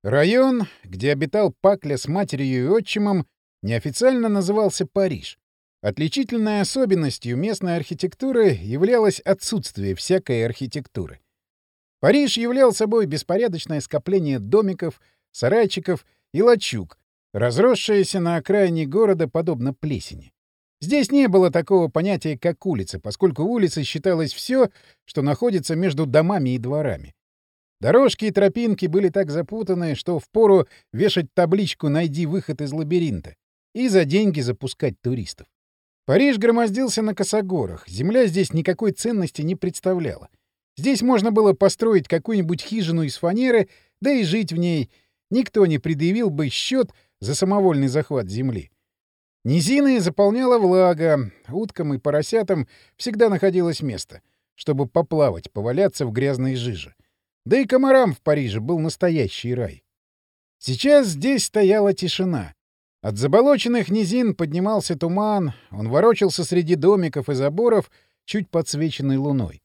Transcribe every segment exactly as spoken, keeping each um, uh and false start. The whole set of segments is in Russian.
Район, где обитал Пакля с матерью и отчимом, неофициально назывался Париж. Отличительной особенностью местной архитектуры являлось отсутствие всякой архитектуры. Париж являл собой беспорядочное скопление домиков, сарайчиков и лачуг, разросшееся на окраине города подобно плесени. Здесь не было такого понятия, как улица, поскольку улицей считалось все, что находится между домами и дворами. Дорожки и тропинки были так запутаны, что впору вешать табличку «Найди выход из лабиринта» и за деньги запускать туристов. Париж громоздился на косогорах, земля здесь никакой ценности не представляла. Здесь можно было построить какую-нибудь хижину из фанеры, да и жить в ней. Никто не предъявил бы счет за самовольный захват земли. Низины заполняла влага, уткам и поросятам всегда находилось место, чтобы поплавать, поваляться в грязной жиже. Да и комарам в Париже был настоящий рай. Сейчас здесь стояла тишина. От заболоченных низин поднимался туман, он ворочался среди домиков и заборов, чуть подсвеченный луной.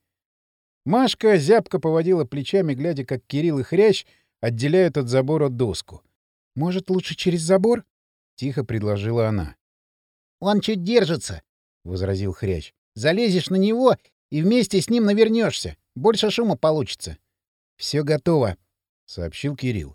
Машка зябко поводила плечами, глядя, как Кирилл и Хрящ отделяют от забора доску. «Может, лучше через забор?» — тихо предложила она. «Он чуть держится», — возразил Хрящ. «Залезешь на него и вместе с ним навернешься. Больше шума получится». «Все готово», — сообщил Кирилл.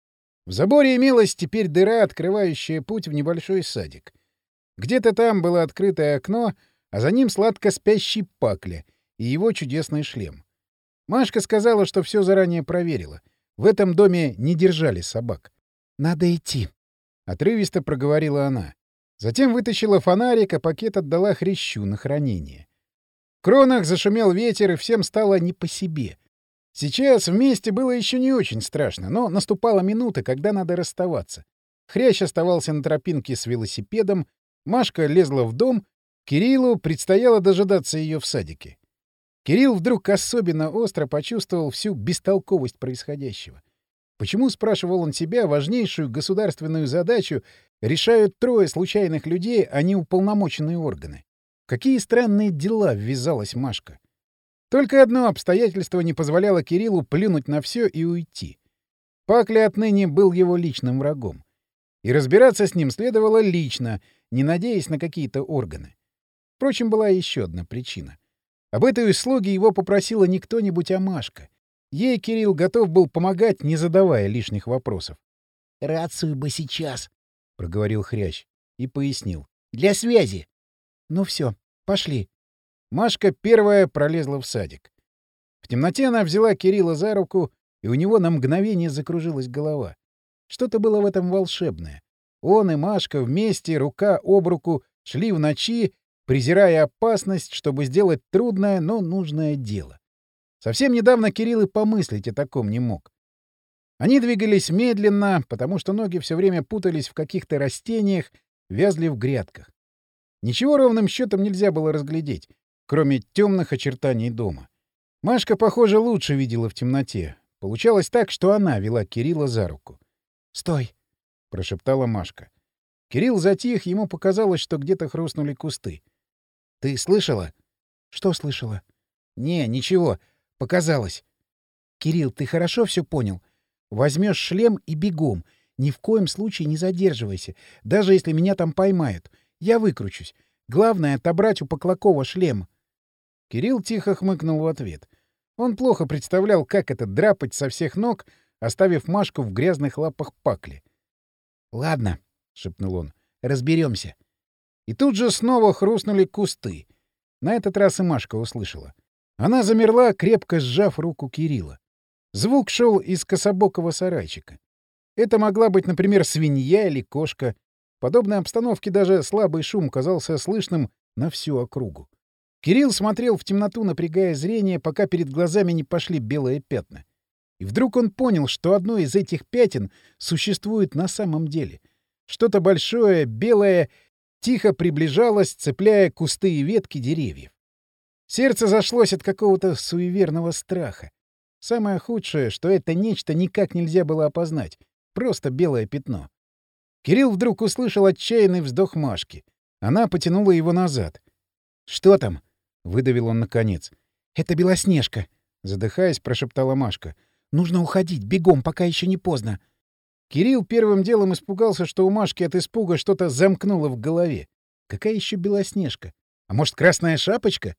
В заборе имелась теперь дыра, открывающая путь в небольшой садик. Где-то там было открытое окно, а за ним сладко спящий Пакля и его чудесный шлем. Машка сказала, что все заранее проверила. В этом доме не держали собак. «Надо идти», — отрывисто проговорила она. Затем вытащила фонарик, а пакет отдала Хрящу на хранение. В кронах зашумел ветер, и всем стало не по себе. Сейчас вместе было еще не очень страшно, но наступала минута, когда надо расставаться. Хрящ оставался на тропинке с велосипедом, Машка лезла в дом, Кириллу предстояло дожидаться ее в садике. Кирилл вдруг особенно остро почувствовал всю бестолковость происходящего. Почему, спрашивал он себя, важнейшую государственную задачу решают трое случайных людей, а не уполномоченные органы? В какие странные дела ввязалась Машка? Только одно обстоятельство не позволяло Кириллу плюнуть на все и уйти. Пакля отныне был его личным врагом. И разбираться с ним следовало лично, не надеясь на какие-то органы. Впрочем, была еще одна причина. Об этой услуге его попросила не кто-нибудь, а Машка. Ей Кирилл готов был помогать, не задавая лишних вопросов. — Рацию бы сейчас, — проговорил Хрящ и пояснил. — Для связи. — Ну все, пошли. Машка первая пролезла в садик. В темноте она взяла Кирилла за руку, и у него на мгновение закружилась голова. Что-то было в этом волшебное. Он и Машка вместе, рука об руку, шли в ночи, презирая опасность, чтобы сделать трудное, но нужное дело. Совсем недавно Кирилл и помыслить о таком не мог. Они двигались медленно, потому что ноги все время путались в каких-то растениях, вязли в грядках. Ничего ровным счетом нельзя было разглядеть, кроме темных очертаний дома. Машка, похоже, лучше видела в темноте. Получалось так, что она вела Кирилла за руку. «Стой!» — прошептала Машка. Кирилл затих, ему показалось, что где-то хрустнули кусты. «Ты слышала?» «Что слышала?» «Не, ничего. Показалось». «Кирилл, ты хорошо все понял? Возьмешь шлем и бегом. Ни в коем случае не задерживайся, даже если меня там поймают. Я выкручусь. Главное — отобрать у Поклакова шлем». Кирилл тихо хмыкнул в ответ. Он плохо представлял, как это — драпать со всех ног, оставив Машку в грязных лапах Пакли. «Ладно», — шепнул он, — «разберемся». И тут же снова хрустнули кусты. На этот раз и Машка услышала. Она замерла, крепко сжав руку Кирилла. Звук шел из кособокого сарайчика. Это могла быть, например, свинья или кошка. В подобной обстановке даже слабый шум казался слышным на всю округу. Кирилл смотрел в темноту, напрягая зрение, пока перед глазами не пошли белые пятна. И вдруг он понял, что одно из этих пятен существует на самом деле. Что-то большое, белое, тихо приближалось, цепляя кусты и ветки деревьев. Сердце зашлось от какого-то суеверного страха. Самое худшее, что это нечто никак нельзя было опознать. Просто белое пятно. Кирилл вдруг услышал отчаянный вздох Машки. Она потянула его назад. «Что там?» — выдавил он наконец. «Это Белоснежка», — задыхаясь, прошептала Машка. «Нужно уходить, бегом, пока еще не поздно». Кирилл первым делом испугался, что у Машки от испуга что-то замкнуло в голове. Какая еще Белоснежка? А может, Красная Шапочка?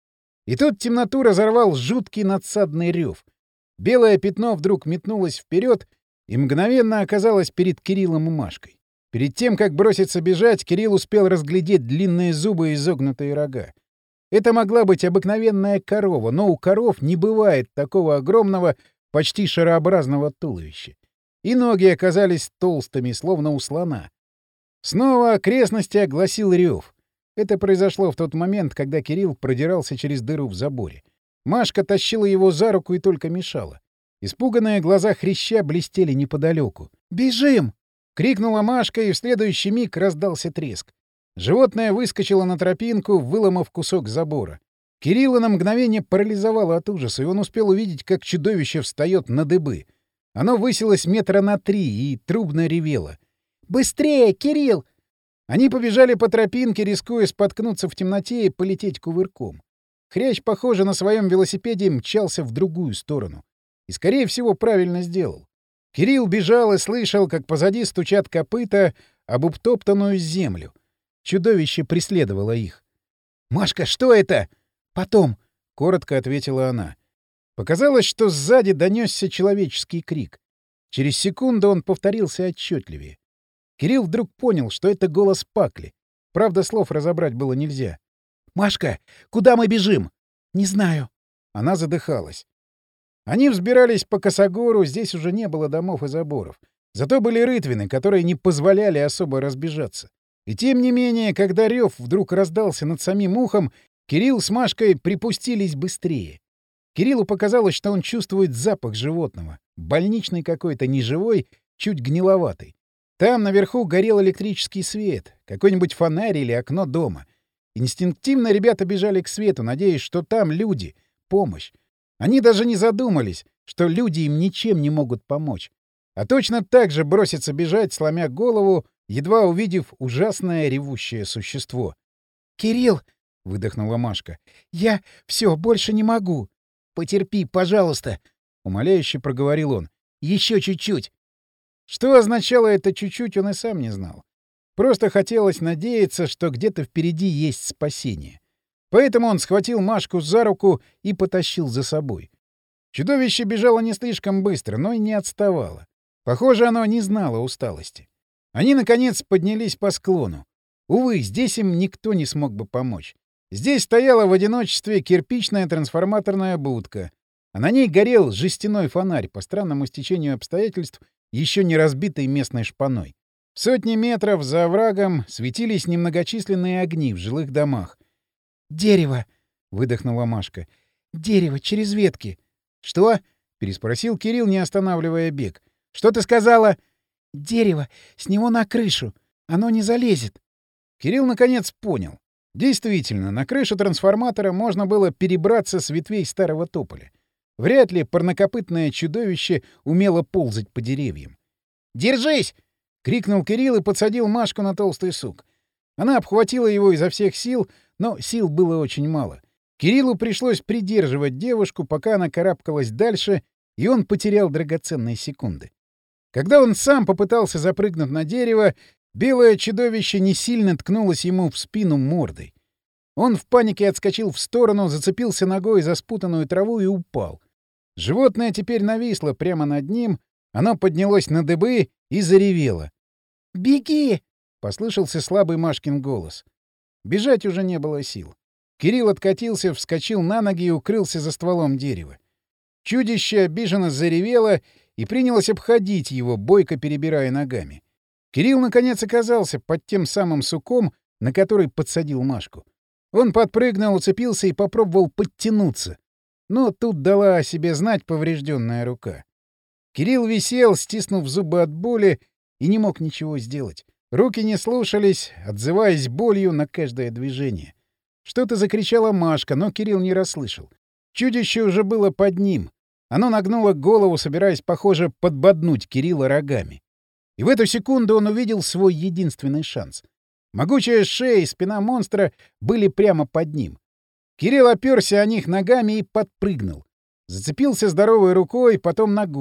И тут темноту разорвал жуткий надсадный рев. Белое пятно вдруг метнулось вперед и мгновенно оказалось перед Кириллом и Машкой. Перед тем, как броситься бежать, Кирилл успел разглядеть длинные зубы и изогнутые рога. Это могла быть обыкновенная корова, но у коров не бывает такого огромного, почти шарообразного туловища. И ноги оказались толстыми, словно у слона. Снова окрестности огласил рев. Это произошло в тот момент, когда Кирилл продирался через дыру в заборе. Машка тащила его за руку и только мешала. Испуганные глаза хряща блестели неподалеку. «Бежим!» — крикнула Машка, и в следующий миг раздался треск. Животное выскочило на тропинку, выломав кусок забора. Кирилла на мгновение парализовало от ужаса, и он успел увидеть, как чудовище встает на дыбы. Оно высилось метра на три и трубно ревело. «Быстрее, Кирилл!» Они побежали по тропинке, рискуя споткнуться в темноте и полететь кувырком. Хрящ, похоже, на своем велосипеде мчался в другую сторону. И, скорее всего, правильно сделал. Кирилл бежал и слышал, как позади стучат копыта об утоптанную землю. Чудовище преследовало их. «Машка, что это?» «Потом», — коротко ответила она. Показалось, что сзади донесся человеческий крик. Через секунду он повторился отчетливее. Кирилл вдруг понял, что это голос Пакли. Правда, слов разобрать было нельзя. «Машка, куда мы бежим?» «Не знаю». Она задыхалась. Они взбирались по косогору, здесь уже не было домов и заборов. Зато были рытвины, которые не позволяли особо разбежаться. И тем не менее, когда рев вдруг раздался над самим ухом, Кирилл с Машкой припустились быстрее. Кириллу показалось, что он чувствует запах животного. Больничный какой-то, неживой, чуть гниловатый. Там наверху горел электрический свет, какой-нибудь фонарь или окно дома. Инстинктивно ребята бежали к свету, надеясь, что там люди, помощь. Они даже не задумались, что люди им ничем не могут помочь. А точно так же броситься бежать, сломя голову, едва увидев ужасное ревущее существо. «Кирилл!» — выдохнула Машка. «Я все больше не могу!» «Потерпи, пожалуйста!» — умоляюще проговорил он. «Еще чуть-чуть!» Что означало это чуть-чуть, он и сам не знал. Просто хотелось надеяться, что где-то впереди есть спасение. Поэтому он схватил Машку за руку и потащил за собой. Чудовище бежало не слишком быстро, но и не отставало. Похоже, оно не знало усталости. Они, наконец, поднялись по склону. Увы, здесь им никто не смог бы помочь. Здесь стояла в одиночестве кирпичная трансформаторная будка, а на ней горел жестяной фонарь, по странному стечению обстоятельств, еще не разбитый местной шпаной. В сотни метров за оврагом светились немногочисленные огни в жилых домах. «Дерево!» — выдохнула Машка. «Дерево через ветки!» «Что?» — переспросил Кирилл, не останавливая бег. «Что ты сказала?» «Дерево! С него на крышу! Оно не залезет!» Кирилл наконец понял. Действительно, на крышу трансформатора можно было перебраться с ветвей старого тополя. Вряд ли парнокопытное чудовище умело ползать по деревьям. «Держись!» — крикнул Кирилл и подсадил Машку на толстый сук. Она обхватила его изо всех сил, но сил было очень мало. Кириллу пришлось придерживать девушку, пока она карабкалась дальше, и он потерял драгоценные секунды. Когда он сам попытался запрыгнуть на дерево, белое чудовище не сильно ткнулось ему в спину мордой. Он в панике отскочил в сторону, зацепился ногой за спутанную траву и упал. Животное теперь нависло прямо над ним, оно поднялось на дыбы и заревело. «Беги!» — послышался слабый Машкин голос. Бежать уже не было сил. Кирилл откатился, вскочил на ноги и укрылся за стволом дерева. Чудище обиженно заревело и принялось обходить его, бойко перебирая ногами. Кирилл, наконец, оказался под тем самым суком, на который подсадил Машку. Он подпрыгнул, уцепился и попробовал подтянуться. Но тут дала о себе знать поврежденная рука. Кирилл висел, стиснув зубы от боли, и не мог ничего сделать. Руки не слушались, отзываясь болью на каждое движение. Что-то закричала Машка, но Кирилл не расслышал. Чудище уже было под ним. Оно нагнуло голову, собираясь, похоже, подбоднуть Кирилла рогами. И в эту секунду он увидел свой единственный шанс. Могучая шея и спина монстра были прямо под ним. Кирилл оперся о них ногами и подпрыгнул. Зацепился здоровой рукой, потом ногой.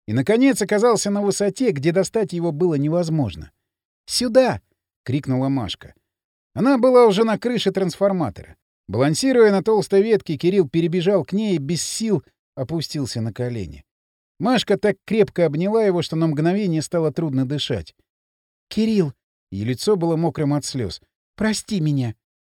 И, наконец, оказался на высоте, где достать его было невозможно. «Сюда!» — крикнула Машка. Она была уже на крыше трансформатора. Балансируя на толстой ветке, Кирилл перебежал к ней и без сил опустился на колени. Машка так крепко обняла его, что на мгновение стало трудно дышать. «Кирилл!» — ее лицо было мокрым от слез. «Прости меня!»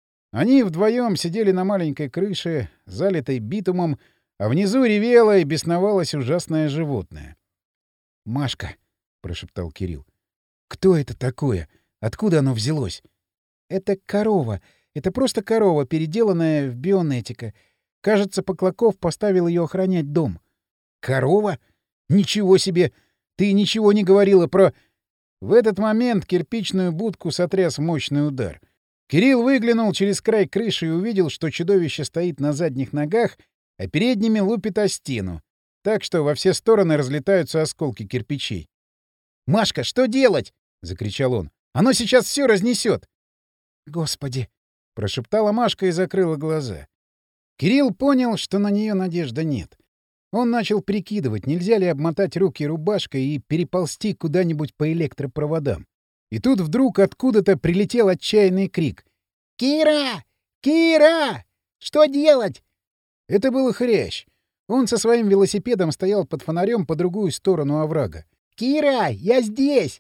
Они вдвоем сидели на маленькой крыше, залитой битумом, а внизу ревело и бесновалось ужасное животное. «Машка!» — прошептал Кирилл. «Кто это такое? Откуда оно взялось?» «Это корова. Это просто корова, переделанная в бионетика. Кажется, Поклаков поставил ее охранять дом». «Корова? Ничего себе! Ты ничего не говорила про...» В этот момент кирпичную будку сотряс мощный удар. Кирилл выглянул через край крыши и увидел, что чудовище стоит на задних ногах, а передними лупит о стену, так что во все стороны разлетаются осколки кирпичей. «Машка, что делать?» — закричал он. «Оно сейчас все разнесет!» «Господи!» — прошептала Машка и закрыла глаза. Кирилл понял, что на нее надежды нет. Он начал прикидывать, нельзя ли обмотать руки рубашкой и переползти куда-нибудь по электропроводам. И тут вдруг откуда-то прилетел отчаянный крик. «Кира! Кира! Что делать?» Это был хрящ. Он со своим велосипедом стоял под фонарем по другую сторону оврага. «Кира, я здесь!»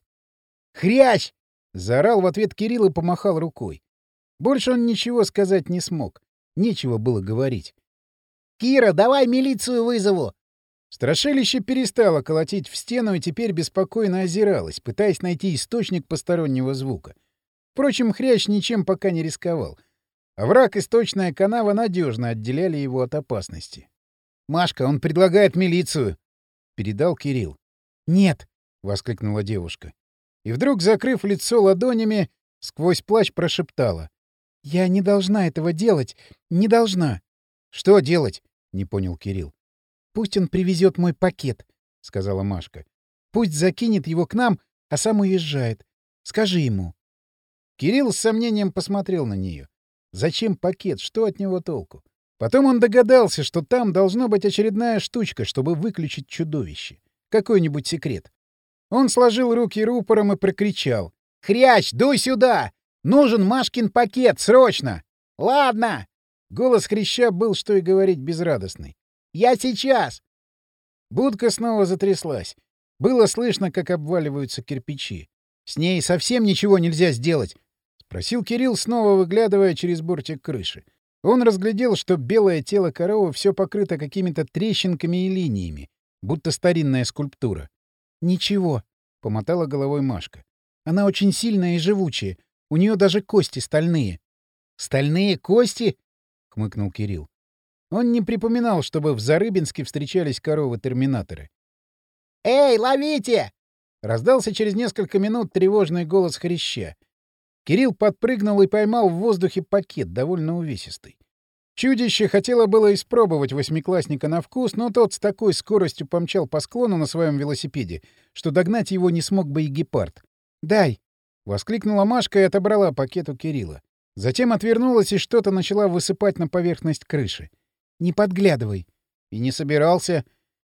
«Хрящ!» — заорал в ответ Кирилл и помахал рукой. Больше он ничего сказать не смог. Нечего было говорить. «Кира, давай милицию вызову!» Страшилище перестало колотить в стену и теперь беспокойно озиралось, пытаясь найти источник постороннего звука. Впрочем, хрящ ничем пока не рисковал. Овраг и сточная канава надежно отделяли его от опасности. «Машка, он предлагает милицию!» — передал Кирилл. «Нет!» — воскликнула девушка. И вдруг, закрыв лицо ладонями, сквозь плач прошептала. «Я не должна этого делать! Не должна!» «Что делать?» — не понял Кирилл. «Пусть он привезет мой пакет», — сказала Машка. «Пусть закинет его к нам, а сам уезжает. Скажи ему». Кирилл с сомнением посмотрел на нее. Зачем пакет? Что от него толку? Потом он догадался, что там должна быть очередная штучка, чтобы выключить чудовище. Какой-нибудь секрет. Он сложил руки рупором и прокричал. «Хрящ, дуй сюда! Нужен Машкин пакет, срочно!» «Ладно!» Голос хряща был, что и говорить, безрадостный. «Я сейчас!» Будка снова затряслась. Было слышно, как обваливаются кирпичи. «С ней совсем ничего нельзя сделать?» — спросил Кирилл, снова выглядывая через бортик крыши. Он разглядел, что белое тело коровы все покрыто какими-то трещинками и линиями, будто старинная скульптура. «Ничего», — помотала головой Машка. «Она очень сильная и живучая. У нее даже кости стальные». «Стальные кости?» — хмыкнул Кирилл. Он не припоминал, чтобы в Зарыбинске встречались коровы-терминаторы. «Эй, ловите!» — раздался через несколько минут тревожный голос хряща. Кирилл подпрыгнул и поймал в воздухе пакет, довольно увесистый. Чудище хотело было испробовать восьмиклассника на вкус, но тот с такой скоростью помчал по склону на своем велосипеде, что догнать его не смог бы и гепард. «Дай!» — воскликнула Машка и отобрала пакет у Кирилла. Затем отвернулась и что-то начала высыпать на поверхность крыши. «Не подглядывай!» «И не собирался!»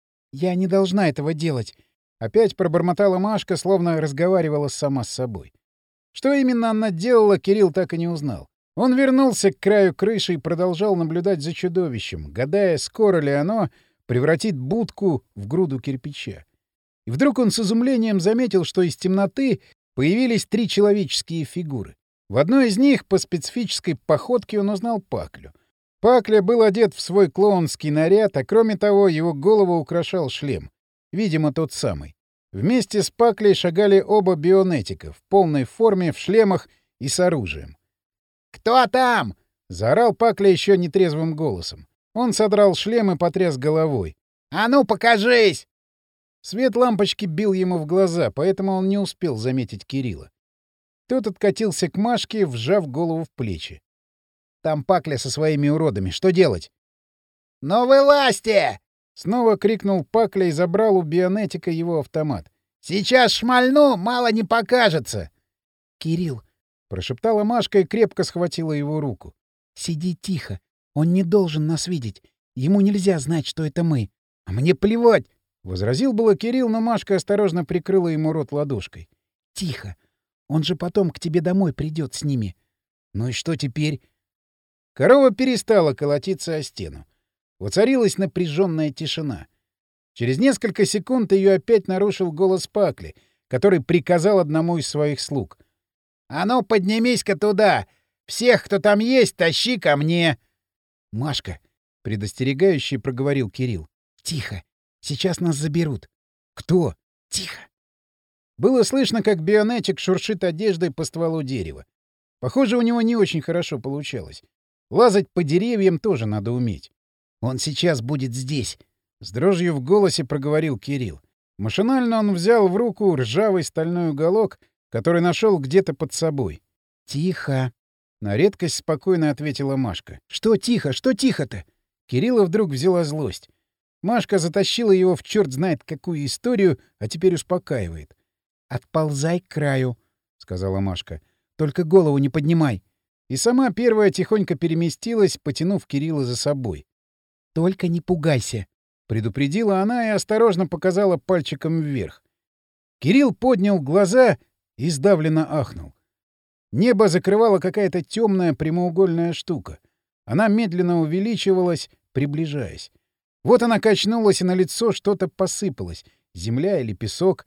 «Я не должна этого делать!» Опять пробормотала Машка, словно разговаривала сама с собой. Что именно она делала, Кирилл так и не узнал. Он вернулся к краю крыши и продолжал наблюдать за чудовищем, гадая, скоро ли оно превратит будку в груду кирпича. И вдруг он с изумлением заметил, что из темноты появились три человеческие фигуры. В одной из них по специфической походке он узнал Паклю. Пакля был одет в свой клоунский наряд, а кроме того его голову украшал шлем. Видимо, тот самый. Вместе с Паклей шагали оба бионетика в полной форме, в шлемах и с оружием. «Кто там?» — заорал Пакля еще нетрезвым голосом. Он содрал шлем и потряс головой. «А ну, покажись!» Свет лампочки бил ему в глаза, поэтому он не успел заметить Кирилла. Тот откатился к Машке, вжав голову в плечи. «Там Пакля со своими уродами. Что делать?» «Ну вылазьте!» — снова крикнул Пакля и забрал у бионетика его автомат. «Сейчас шмальну, мало не покажется!» «Кирилл!» — прошептала Машка и крепко схватила его руку. «Сиди тихо. Он не должен нас видеть. Ему нельзя знать, что это мы». «А мне плевать!» — Возразил было Кирилл, но Машка осторожно прикрыла ему рот ладошкой. — Тихо. Он же потом к тебе домой придет с ними. — Ну и что теперь? Корова перестала колотиться о стену. Воцарилась напряженная тишина. Через несколько секунд ее опять нарушил голос Пакли, который приказал одному из своих слуг. — А ну, поднимись-ка туда! Всех, кто там есть, тащи ко мне! — Машка, — предостерегающе проговорил Кирилл. — Тихо. Сейчас нас заберут. — Кто? — Тихо. Было слышно, как Бионетик шуршит одеждой по стволу дерева. Похоже, у него не очень хорошо получалось. Лазать по деревьям тоже надо уметь. — Он сейчас будет здесь, — с дрожью в голосе проговорил Кирилл. Машинально он взял в руку ржавый стальной уголок, который нашел где-то под собой. — Тихо. — на редкость спокойно ответила Машка. — Что тихо? Что тихо-то? Кирилла вдруг взяла злость. Машка затащила его в черт знает какую историю, а теперь успокаивает. — Отползай к краю, — сказала Машка. — Только голову не поднимай. И сама первая тихонько переместилась, потянув Кирилла за собой. — Только не пугайся, — предупредила она и осторожно показала пальчиком вверх. Кирилл поднял глаза и сдавленно ахнул. Небо закрывала какая-то темная прямоугольная штука. Она медленно увеличивалась, приближаясь. Вот она качнулась, и на лицо что-то посыпалось. Земля или песок.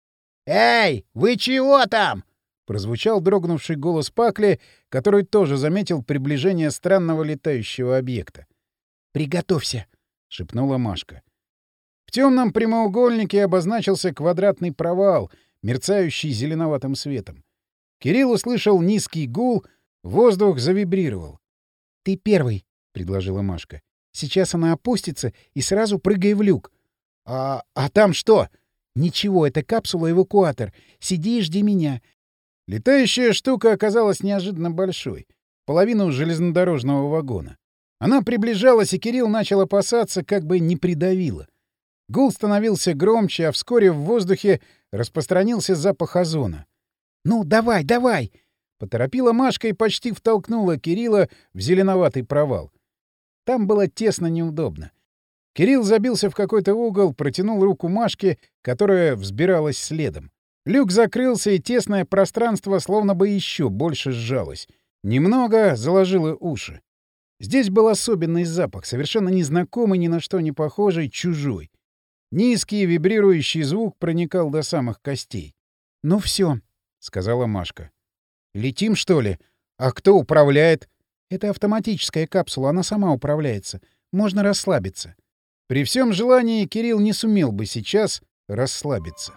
«Эй, вы чего там?» — прозвучал дрогнувший голос Пакли, который тоже заметил приближение странного летающего объекта. «Приготовься», — шепнула Машка. В темном прямоугольнике обозначился квадратный провал, мерцающий зеленоватым светом. Кирилл услышал низкий гул, воздух завибрировал. — Ты первый, — предложила Машка. — Сейчас она опустится и сразу прыгай в люк. — А, а там что? — Ничего, это капсула-эвакуатор. Сиди и жди меня. Летающая штука оказалась неожиданно большой, половину железнодорожного вагона. Она приближалась, и Кирилл начал опасаться, как бы не придавило. Гул становился громче, а вскоре в воздухе распространился запах озона. «Ну, давай, давай!» — поторопила Машка и почти втолкнула Кирилла в зеленоватый провал. Там было тесно неудобно. Кирилл забился в какой-то угол, протянул руку Машке, которая взбиралась следом. Люк закрылся, и тесное пространство словно бы еще больше сжалось. Немного заложило уши. Здесь был особенный запах, совершенно незнакомый, ни на что не похожий, чужой. Низкий вибрирующий звук проникал до самых костей. — Ну все, — сказала Машка. — Летим, что ли? А кто управляет? — Это автоматическая капсула, она сама управляется. Можно расслабиться. При всем желании Кирилл не сумел бы сейчас расслабиться.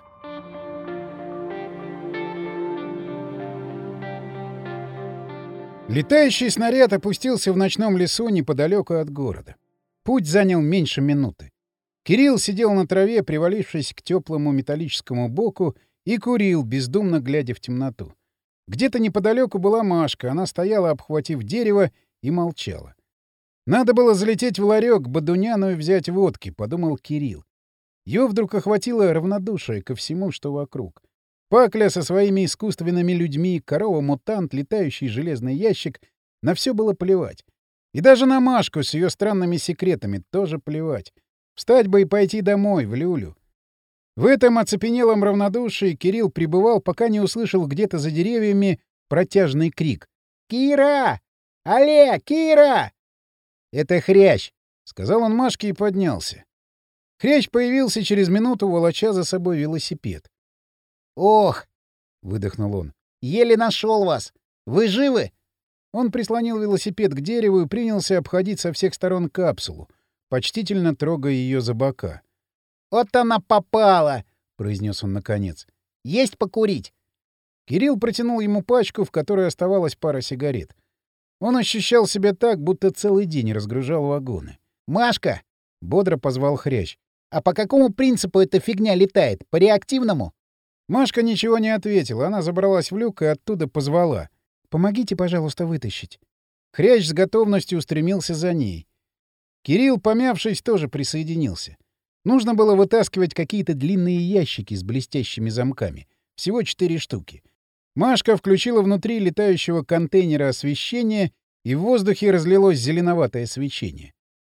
Летающий снаряд опустился в ночном лесу неподалеку от города. Путь занял меньше минуты. Кирилл сидел на траве, привалившись к теплому металлическому боку, и курил, бездумно глядя в темноту. Где-то неподалеку была Машка, она стояла, обхватив дерево, и молчала. «Надо было залететь в ларек к Бадуняну и взять водки», — подумал Кирилл. Его вдруг охватило равнодушие ко всему, что вокруг. Пакля со своими искусственными людьми, корова-мутант, летающий железный ящик — на все было плевать. И даже на Машку с ее странными секретами тоже плевать. Встать бы и пойти домой, в люлю. В этом оцепенелом равнодушии Кирилл пребывал, пока не услышал где-то за деревьями протяжный крик. «Кира! Алле, Кира!» «Это Хрящ!» — сказал он Машке и поднялся. Хрящ появился через минуту, волоча за собой велосипед. «Ох!» — выдохнул он. «Еле нашел вас! Вы живы?» Он прислонил велосипед к дереву и принялся обходить со всех сторон капсулу, почтительно трогая ее за бока. «Вот она попала!» — произнес он наконец. «Есть покурить?» Кирилл протянул ему пачку, в которой оставалась пара сигарет. Он ощущал себя так, будто целый день разгружал вагоны. «Машка!» — бодро позвал Хрящ. «А по какому принципу эта фигня летает? По реактивному?» Машка ничего не ответила. Она забралась в люк и оттуда позвала. «Помогите, пожалуйста, вытащить». Хрящ с готовностью устремился за ней. Кирилл, помявшись, тоже присоединился. Нужно было вытаскивать какие-то длинные ящики с блестящими замками. Всего четыре штуки. Машка включила внутри летающего контейнера освещение, и в воздухе разлилось зеленоватое свечение.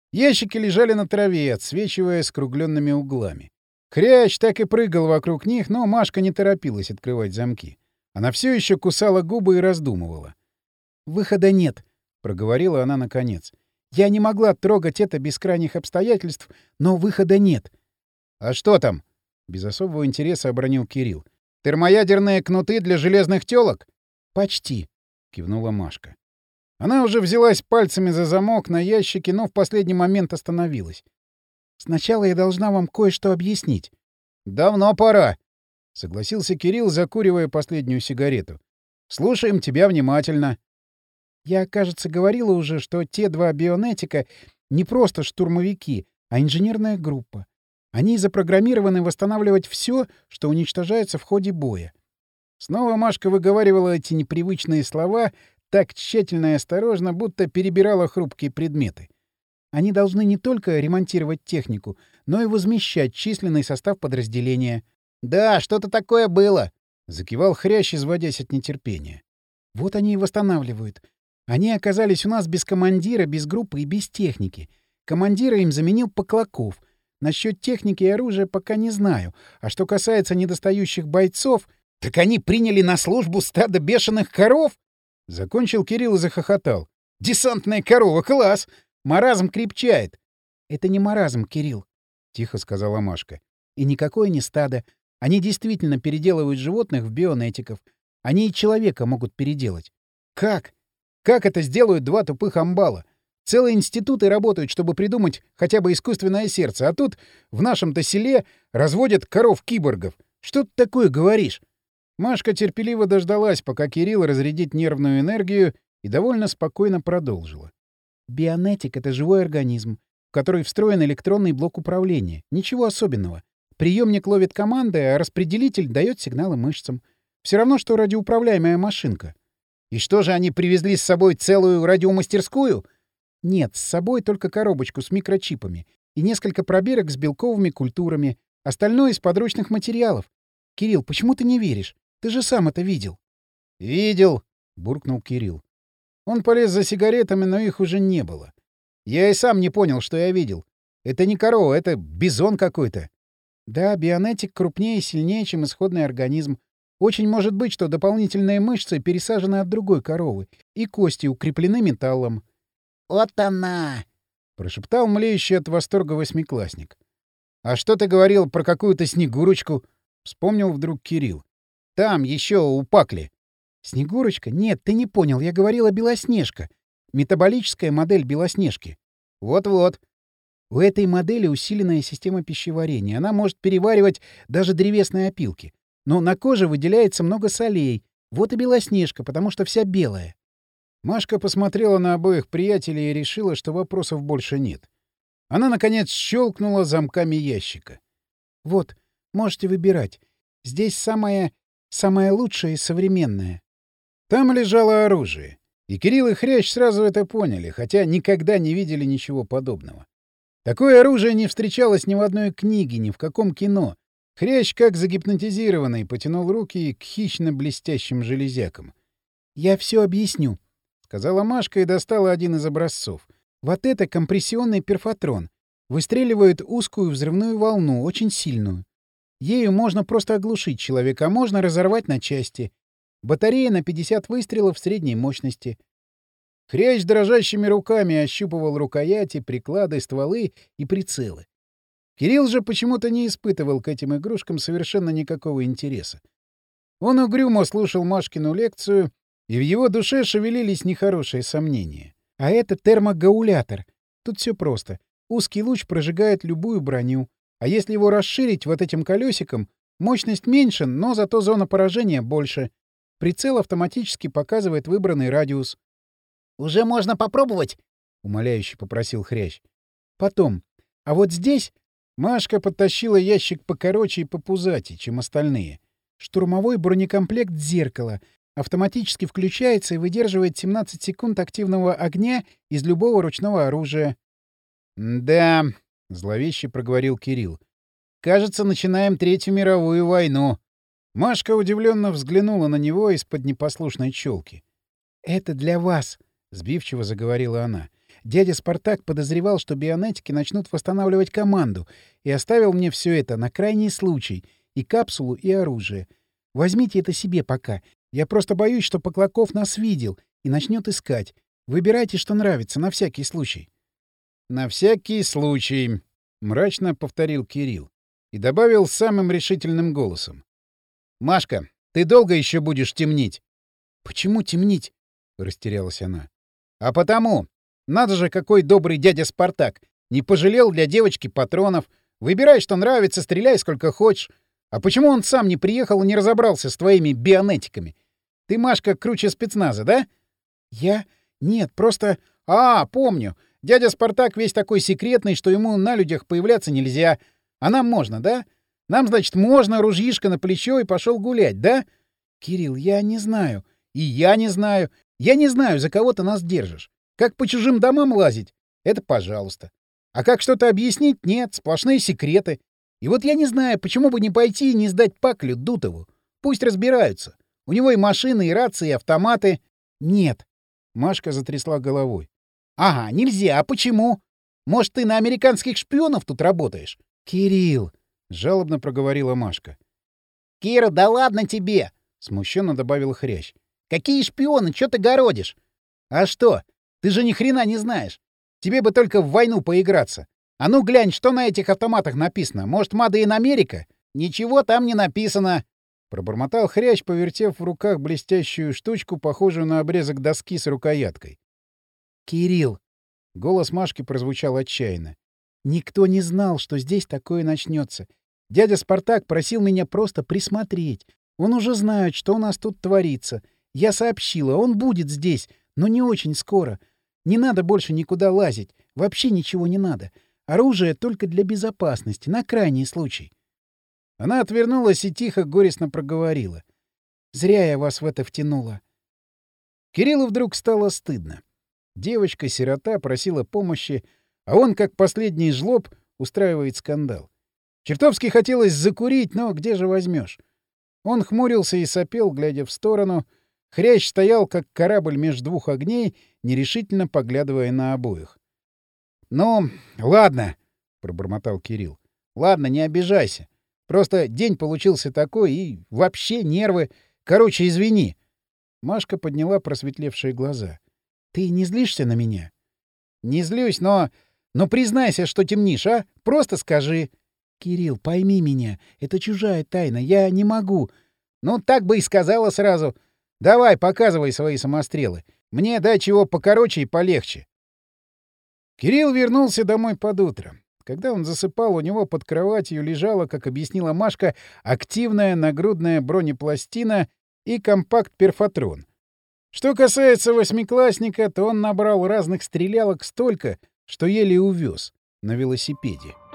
Ящики лежали на траве, отсвечивая скругленными углами. Хрящ так и прыгал вокруг них, но Машка не торопилась открывать замки. Она все еще кусала губы и раздумывала. «Выхода нет», — проговорила она наконец. «Я не могла трогать это без крайних обстоятельств, но выхода нет». «А что там?» — без особого интереса обронил Кирилл. «Термоядерные кнуты для железных тёлок?» «Почти», — кивнула Машка. Она уже взялась пальцами за замок на ящике, но в последний момент остановилась. «Сначала я должна вам кое-что объяснить». «Давно пора», — согласился Кирилл, закуривая последнюю сигарету. «Слушаем тебя внимательно». «Я, кажется, говорила уже, что те два бионетика не просто штурмовики, а инженерная группа. Они запрограммированы восстанавливать все, что уничтожается в ходе боя». Снова Машка выговаривала эти непривычные слова так тщательно и осторожно, будто перебирала хрупкие предметы. Они должны не только ремонтировать технику, но и возмещать численный состав подразделения. — Да, что-то такое было! — закивал Хрящ, изводясь от нетерпения. — Вот они и восстанавливают. Они оказались у нас без командира, без группы и без техники. Командира им заменил Поклаков. Насчет техники и оружия пока не знаю. А что касается недостающих бойцов... — Так они приняли на службу стадо бешеных коров? Закончил Кирилл и захохотал. «Десантная корова, класс! Маразм крепчает!» «Это не маразм, Кирилл», — тихо сказала Машка. «И никакое не стадо. Они действительно переделывают животных в бионетиков. Они и человека могут переделать». «Как? Как это сделают два тупых амбала? Целые институты работают, чтобы придумать хотя бы искусственное сердце, а тут в нашем-то селе разводят коров-киборгов. Что ты такое говоришь?» Машка терпеливо дождалась, пока Кирилл разрядит нервную энергию, и довольно спокойно продолжила. «Бионетик — это живой организм, в который встроен электронный блок управления. Ничего особенного. Приемник ловит команды, а распределитель дает сигналы мышцам. Все равно, что радиоуправляемая машинка». «И что же, они привезли с собой целую радиомастерскую?» «Нет, с собой только коробочку с микрочипами и несколько пробирок с белковыми культурами. Остальное из подручных материалов. Кирилл, почему ты не веришь? Ты же сам это видел». «Видел», — буркнул Кирилл. Он полез за сигаретами, но их уже не было. Я и сам не понял, что я видел. Это не корова, это бизон какой-то. Да, бионетик крупнее и сильнее, чем исходный организм. Очень может быть, что дополнительные мышцы пересажены от другой коровы, и кости укреплены металлом. «Вот она!» — прошептал млеющий от восторга восьмиклассник. «А что ты говорил про какую-то Снегурочку?» — вспомнил вдруг Кирилл. «Там, еще у Пакли». «Снегурочка? Нет, ты не понял. Я говорила Белоснежка. Метаболическая модель Белоснежки». «Вот-вот». У этой модели усиленная система пищеварения. Она может переваривать даже древесные опилки. Но на коже выделяется много солей. Вот и Белоснежка, потому что вся белая. Машка посмотрела на обоих приятелей и решила, что вопросов больше нет. Она, наконец, щелкнула замками ящика. «Вот, можете выбирать. Здесь самое... самое лучшее и современное». Там лежало оружие. И Кирилл и Хрящ сразу это поняли, хотя никогда не видели ничего подобного. Такое оружие не встречалось ни в одной книге, ни в каком кино. Хрящ, как загипнотизированный, потянул руки к хищно-блестящим железякам. «Я все объясню», — сказала Машка и достала один из образцов. «Вот это компрессионный перфотрон. Выстреливает узкую взрывную волну, очень сильную. Ею можно просто оглушить человека, а можно разорвать на части. Батарея на пятьдесят выстрелов средней мощности». Хрящ дрожащими руками ощупывал рукояти, приклады, стволы и прицелы. Кирилл же почему-то не испытывал к этим игрушкам совершенно никакого интереса. Он угрюмо слушал Машкину лекцию, и в его душе шевелились нехорошие сомнения. А это термогаулятор. Тут все просто. Узкий луч прожигает любую броню. А если его расширить вот этим колесиком, мощность меньше, но зато зона поражения больше. Прицел автоматически показывает выбранный радиус. «Уже можно попробовать?» — умоляюще попросил Хрящ. «Потом. А вот здесь...» Машка подтащила ящик покороче и попузатей, чем остальные. Штурмовой бронекомплект «Зеркало». Автоматически включается и выдерживает семнадцать секунд активного огня из любого ручного оружия. «Да», — зловеще проговорил Кирилл. «Кажется, начинаем Третью мировую войну». Машка удивленно взглянула на него из-под непослушной челки. «Это для вас», — сбивчиво заговорила она. Дядя Спартак подозревал, что бионетики начнут восстанавливать команду, и оставил мне все это на крайний случай — и капсулу, и оружие. Возьмите это себе пока. Я просто боюсь, что Поклаков нас видел и начнет искать. Выбирайте, что нравится, на всякий случай. — На всякий случай, — мрачно повторил Кирилл и добавил самым решительным голосом. — Машка, ты долго еще будешь темнить? — Почему темнить? — растерялась она. — А потому. Надо же, какой добрый дядя Спартак. Не пожалел для девочки патронов. Выбирай, что нравится, стреляй сколько хочешь. А почему он сам не приехал и не разобрался с твоими бионетиками? Ты, Машка, круче спецназа, да? — Я? Нет, просто... — А, помню. Дядя Спартак весь такой секретный, что ему на людях появляться нельзя. А нам можно, да? Нам, значит, можно, ружьишко на плечо и пошел гулять, да? — Кирилл, я не знаю. — И я не знаю. Я не знаю, за кого ты нас держишь. Как по чужим домам лазить? Это пожалуйста. А как что-то объяснить? Нет, сплошные секреты. И вот я не знаю, почему бы не пойти и не сдать Паклю Дутову. Пусть разбираются. У него и машины, и рации, и автоматы. — Нет. Машка затрясла головой. — Ага, нельзя. А почему? Может, ты на американских шпионов тут работаешь? — Кирилл! — жалобно проговорила Машка. — Кира, да ладно тебе! — смущенно добавил Хрящ. — Какие шпионы? Чё ты городишь? — А что? Ты же ни хрена не знаешь. Тебе бы только в войну поиграться. А ну глянь, что на этих автоматах написано. Может, Made in America? Ничего там не написано. Пробормотал Хрящ, повертев в руках блестящую штучку, похожую на обрезок доски с рукояткой. «Кирилл!» — голос Машки прозвучал отчаянно. «Никто не знал, что здесь такое начнется. Дядя Спартак просил меня просто присмотреть. Он уже знает, что у нас тут творится. Я сообщила, он будет здесь, но не очень скоро. Не надо больше никуда лазить. Вообще ничего не надо. Оружие только для безопасности, на крайний случай». Она отвернулась и тихо, горестно проговорила. «Зря я вас в это втянула». Кириллу вдруг стало стыдно. Девочка-сирота просила помощи, а он, как последний жлоб, устраивает скандал. Чертовски хотелось закурить, но где же возьмешь? Он хмурился и сопел, глядя в сторону. Хрящ стоял, как корабль между двух огней, нерешительно поглядывая на обоих. — Ну, ладно, — пробормотал Кирилл. — Ладно, не обижайся. Просто день получился такой, и вообще нервы. Короче, извини. Машка подняла просветлевшие глаза. — Ты не злишься на меня? — Не злюсь, но... Но признайся, что темнишь, а? Просто скажи. — Кирилл, пойми меня. Это чужая тайна. Я не могу. — Ну, так бы и сказала сразу. Давай, показывай свои самострелы. Мне дай чего покороче и полегче. Кирилл вернулся домой под утро. Когда он засыпал, у него под кроватью лежала, как объяснила Машка, активная нагрудная бронепластина и компакт-перфотрон. Что касается восьмиклассника, то он набрал разных стрелялок столько, что еле увез на велосипеде.